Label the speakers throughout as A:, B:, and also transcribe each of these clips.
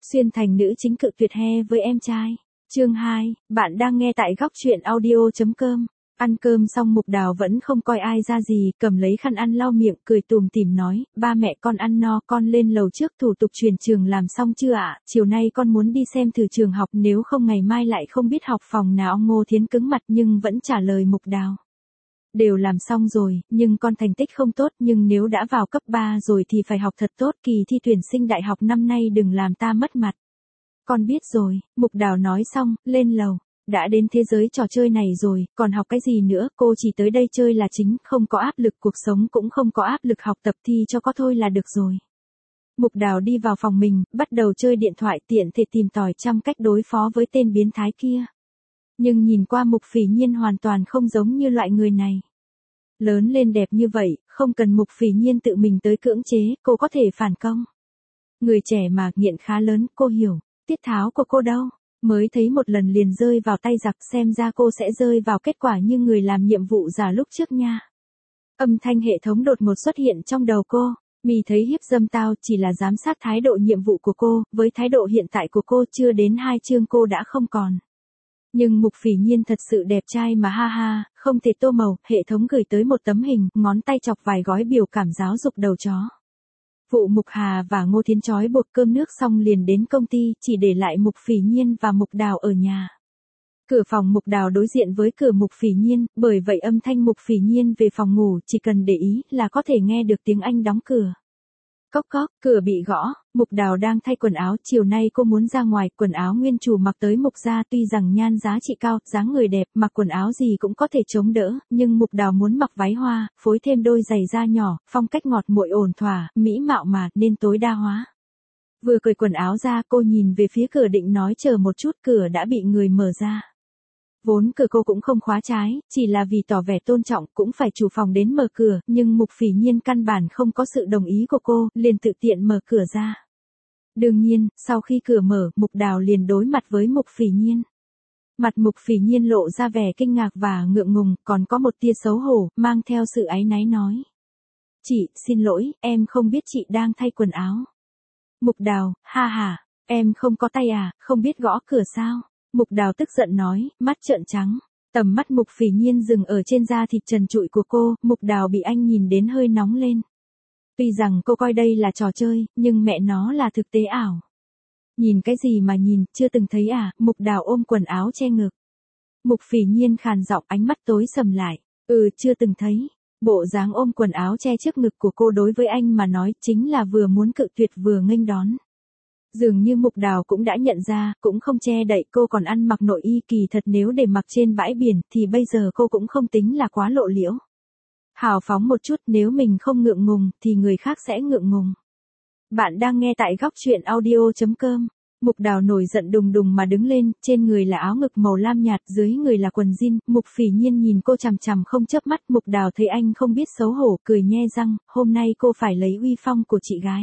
A: Xuyên thành nữ chính cự tuyệt he với em trai. Chương 2, bạn đang nghe tại góc truyện audio.com. Ăn cơm xong Mục Đào vẫn không coi ai ra gì, cầm lấy khăn ăn lau miệng, cười tủm tỉm nói, ba mẹ con ăn no, con lên lầu trước, thủ tục chuyển trường làm xong chưa ạ? Chiều nay con muốn đi xem thử trường học, nếu không ngày mai lại không biết học phòng nào. Ngô Thiến cứng mặt nhưng vẫn trả lời Mục Đào. Đều làm xong rồi, nhưng con thành tích không tốt, nhưng nếu đã vào cấp 3 rồi thì phải học thật tốt, kỳ thi tuyển sinh đại học năm nay đừng làm ta mất mặt. Con biết rồi, Mục Đào nói xong, lên lầu. Đã đến thế giới trò chơi này rồi, còn học cái gì nữa, cô chỉ tới đây chơi là chính, không có áp lực cuộc sống cũng không có áp lực học tập, thi cho có thôi là được rồi. Mục Đào đi vào phòng mình, bắt đầu chơi điện thoại, tiện thể tìm tòi trăm cách đối phó với tên biến thái kia. Nhưng nhìn qua Mục Phỉ Nhiên hoàn toàn không giống như loại người này. Lớn lên đẹp như vậy, không cần Mục Phỉ Nhiên tự mình tới cưỡng chế, cô có thể phản công. Người trẻ mà, nghiện khá lớn, cô hiểu, tiết tháo của cô đâu. Mới thấy một lần liền rơi vào tay giặc, xem ra cô sẽ rơi vào kết quả như người làm nhiệm vụ giả lúc trước nha. Âm thanh hệ thống đột ngột xuất hiện trong đầu cô. Mì thấy hiếp dâm tao chỉ là giám sát thái độ nhiệm vụ của cô, với thái độ hiện tại của cô chưa đến 2 chương cô đã không còn. Nhưng Mục Phỉ Nhiên thật sự đẹp trai mà ha ha, không thể tô màu, hệ thống gửi tới một tấm hình, ngón tay chọc vài gói biểu cảm giáo dục đầu chó. Vụ Mục Hà và Ngô Thiến trói buộc cơm nước xong liền đến công ty, chỉ để lại Mục Phỉ Nhiên và Mục Đào ở nhà. Cửa phòng Mục Đào đối diện với cửa Mục Phỉ Nhiên, bởi vậy âm thanh Mục Phỉ Nhiên về phòng ngủ chỉ cần để ý là có thể nghe được tiếng anh đóng cửa. Cốc cốc, cửa bị gõ, Mục Đào đang thay quần áo, chiều nay cô muốn ra ngoài, quần áo nguyên chủ mặc tới Mục gia tuy rằng nhan giá trị cao, dáng người đẹp, mặc quần áo gì cũng có thể chống đỡ, nhưng Mục Đào muốn mặc váy hoa, phối thêm đôi giày da nhỏ, phong cách ngọt nguội ổn thỏa, mỹ mạo mà, nên tối đa hóa. Vừa cởi quần áo ra, cô nhìn về phía cửa định nói chờ một chút, cửa đã bị người mở ra. Vốn cửa cô cũng không khóa trái, chỉ là vì tỏ vẻ tôn trọng, cũng phải chủ phòng đến mở cửa, nhưng Mục Phỉ Nhiên căn bản không có sự đồng ý của cô, liền tự tiện mở cửa ra. Đương nhiên, sau khi cửa mở, Mục Đào liền đối mặt với Mục Phỉ Nhiên. Mặt Mục Phỉ Nhiên lộ ra vẻ kinh ngạc và ngượng ngùng, còn có một tia xấu hổ, mang theo sự áy náy nói. Chị, xin lỗi, em không biết chị đang thay quần áo. Mục Đào, ha ha, em không có tay à, không biết gõ cửa sao? Mục Đào tức giận nói, mắt trợn trắng. Tầm mắt Mục Phỉ Nhiên dừng ở trên da thịt trần trụi của cô, Mục Đào bị anh nhìn đến hơi nóng lên. Tuy rằng cô coi đây là trò chơi, nhưng mẹ nó là thực tế ảo. Nhìn cái gì mà nhìn, chưa từng thấy à? Mục Đào ôm quần áo che ngực. Mục Phỉ Nhiên khàn giọng, ánh mắt tối sầm lại. Chưa từng thấy. Bộ dáng ôm quần áo che trước ngực của cô đối với anh mà nói chính là vừa muốn cự tuyệt vừa nghênh đón. Dường như Mục Đào cũng đã nhận ra, cũng không che đậy, cô còn ăn mặc nội y, kỳ thật nếu để mặc trên bãi biển thì bây giờ cô cũng không tính là quá lộ liễu. Hào phóng một chút, nếu mình không ngượng ngùng thì người khác sẽ ngượng ngùng. Bạn đang nghe tại góc truyện audio.com. Mục Đào nổi giận đùng đùng mà đứng lên, trên người là áo ngực màu lam nhạt, dưới người là quần jean, Mục Phỉ Nhiên nhìn cô chằm chằm không chớp mắt, Mục Đào thấy anh không biết xấu hổ, cười nhe răng, hôm nay cô phải lấy uy phong của chị gái.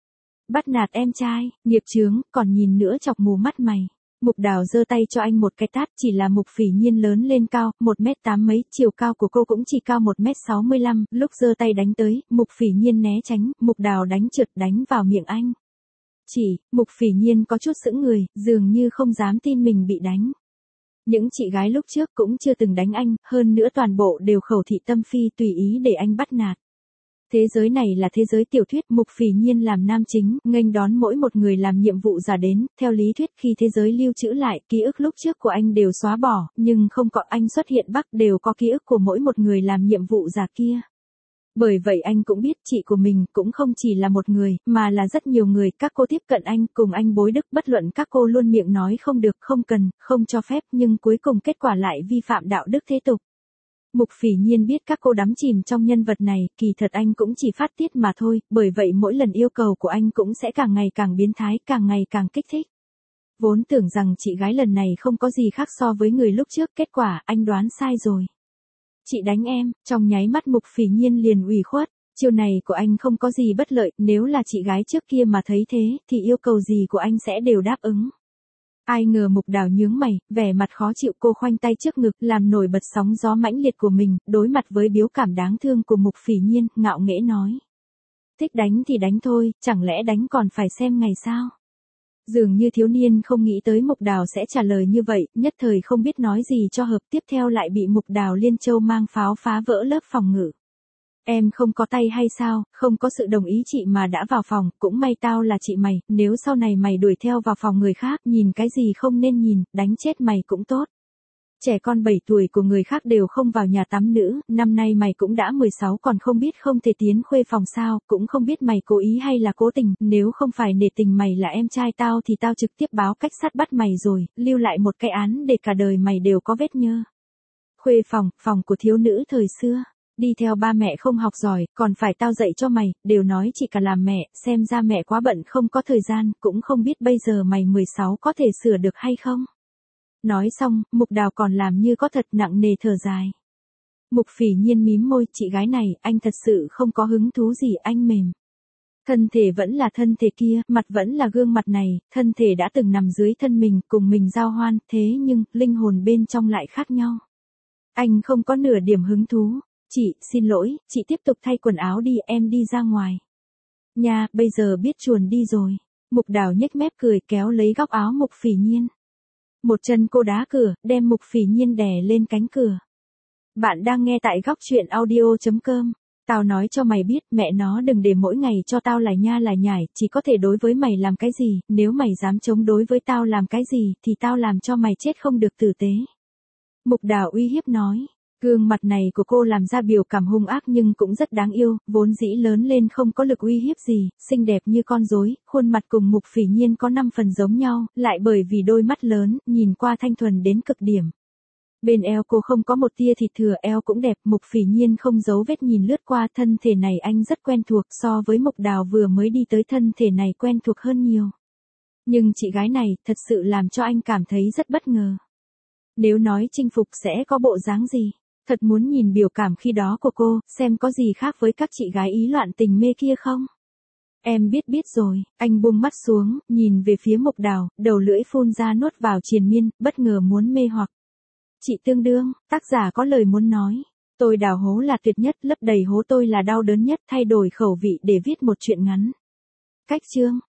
A: Bắt nạt em trai, nghiệp chướng, còn nhìn nữa chọc mù mắt mày. Mục Đào giơ tay cho anh một cái tát, chỉ là Mục Phỉ Nhiên lớn lên cao, 1m8 mấy, chiều cao của cô cũng chỉ cao 1m65, lúc giơ tay đánh tới, Mục Phỉ Nhiên né tránh, Mục Đào đánh trượt đánh vào miệng anh. Mục Phỉ Nhiên có chút sững người, dường như không dám tin mình bị đánh. Những chị gái lúc trước cũng chưa từng đánh anh, hơn nữa toàn bộ đều khẩu thị tâm phi tùy ý để anh bắt nạt. Thế giới này là thế giới tiểu thuyết, Mục Phỉ Nhiên làm nam chính, nghênh đón mỗi một người làm nhiệm vụ giả đến, theo lý thuyết khi thế giới lưu trữ lại, ký ức lúc trước của anh đều xóa bỏ, nhưng không có anh xuất hiện Bắc đều có ký ức của mỗi một người làm nhiệm vụ giả kia. Bởi vậy anh cũng biết chị của mình cũng không chỉ là một người, mà là rất nhiều người, các cô tiếp cận anh, cùng anh bối đức, bất luận các cô luôn miệng nói không được, không cần, không cho phép, nhưng cuối cùng kết quả lại vi phạm đạo đức thế tục. Mục Phỉ Nhiên biết các cô đắm chìm trong nhân vật này, kỳ thật anh cũng chỉ phát tiết mà thôi, bởi vậy mỗi lần yêu cầu của anh cũng sẽ càng ngày càng biến thái, càng ngày càng kích thích. Vốn tưởng rằng chị gái lần này không có gì khác so với người lúc trước, kết quả anh đoán sai rồi. Chị đánh em, trong nháy mắt Mục Phỉ Nhiên liền ủy khuất, chiều này của anh không có gì bất lợi, nếu là chị gái trước kia mà thấy thế, thì yêu cầu gì của anh sẽ đều đáp ứng. Ai ngờ Mục Đào nhướng mày, vẻ mặt khó chịu, cô khoanh tay trước ngực, làm nổi bật sóng gió mãnh liệt của mình, đối mặt với biếu cảm đáng thương của Mục Phỉ Nhiên, ngạo nghễ nói. Thích đánh thì đánh thôi, chẳng lẽ đánh còn phải xem ngày sao? Dường như thiếu niên không nghĩ tới Mục Đào sẽ trả lời như vậy, nhất thời không biết nói gì cho hợp, tiếp theo lại bị Mục Đào liên châu mang pháo phá vỡ lớp phòng ngự. Em không có tay hay sao, không có sự đồng ý chị mà đã vào phòng, cũng may tao là chị mày, nếu sau này mày đuổi theo vào phòng người khác, nhìn cái gì không nên nhìn, đánh chết mày cũng tốt. Trẻ con 7 tuổi của người khác đều không vào nhà tắm nữ, năm nay mày cũng đã 16 còn không biết không thể tiến khuê phòng sao, cũng không biết mày cố ý hay là cố tình, nếu không phải nể tình mày là em trai tao thì tao trực tiếp báo cảnh sát bắt mày rồi, lưu lại một cái án để cả đời mày đều có vết nhơ. Khuê phòng, phòng của thiếu nữ thời xưa. Đi theo ba mẹ không học giỏi, còn phải tao dạy cho mày, đều nói chỉ cả làm mẹ, xem ra mẹ quá bận không có thời gian, cũng không biết bây giờ mày 16 có thể sửa được hay không. Nói xong, Mục Đào còn làm như có thật nặng nề thở dài. Mục Phỉ Nhiên mím môi, chị gái này, anh thật sự không có hứng thú gì, anh mềm. Thân thể vẫn là thân thể kia, mặt vẫn là gương mặt này, thân thể đã từng nằm dưới thân mình, cùng mình giao hoan, thế nhưng, linh hồn bên trong lại khác nhau. Anh không có nửa điểm hứng thú. Chị, xin lỗi, chị tiếp tục thay quần áo đi, em đi ra ngoài. Nha, bây giờ biết chuồn đi rồi. Mục Đào nhếch mép cười kéo lấy góc áo Mục Phỉ Nhiên. Một chân cô đá cửa, đem Mục Phỉ Nhiên đè lên cánh cửa. Bạn đang nghe tại góc truyện audio.com. Tao nói cho mày biết, mẹ nó đừng để mỗi ngày cho tao lải nha lải nhải, chỉ có thể đối với mày làm cái gì, nếu mày dám chống đối với tao làm cái gì, thì tao làm cho mày chết không được tử tế. Mục Đào uy hiếp nói. Gương mặt này của cô làm ra biểu cảm hung ác nhưng cũng rất đáng yêu, vốn dĩ lớn lên không có lực uy hiếp gì, xinh đẹp như con rối, khuôn mặt cùng Mục Phỉ Nhiên có 5 phần giống nhau, lại bởi vì đôi mắt lớn, nhìn qua thanh thuần đến cực điểm. Bên eo cô không có một tia thịt thừa, eo cũng đẹp, Mục Phỉ Nhiên không giấu vết nhìn lướt qua, thân thể này anh rất quen thuộc, so với Mục Đào vừa mới đi tới thân thể này quen thuộc hơn nhiều. Nhưng chị gái này, thật sự làm cho anh cảm thấy rất bất ngờ. Nếu nói chinh phục sẽ có bộ dáng gì? Thật muốn nhìn biểu cảm khi đó của cô, xem có gì khác với các chị gái ý loạn tình mê kia không? Em biết rồi, anh buông mắt xuống, nhìn về phía Mục Đào, đầu lưỡi phun ra nuốt vào triền miên, bất ngờ muốn mê hoặc. Chị tương đương, tác giả có lời muốn nói. Tôi đào hố là tuyệt nhất, lấp đầy hố tôi là đau đớn nhất, thay đổi khẩu vị để viết một truyện ngắn. Cách chương.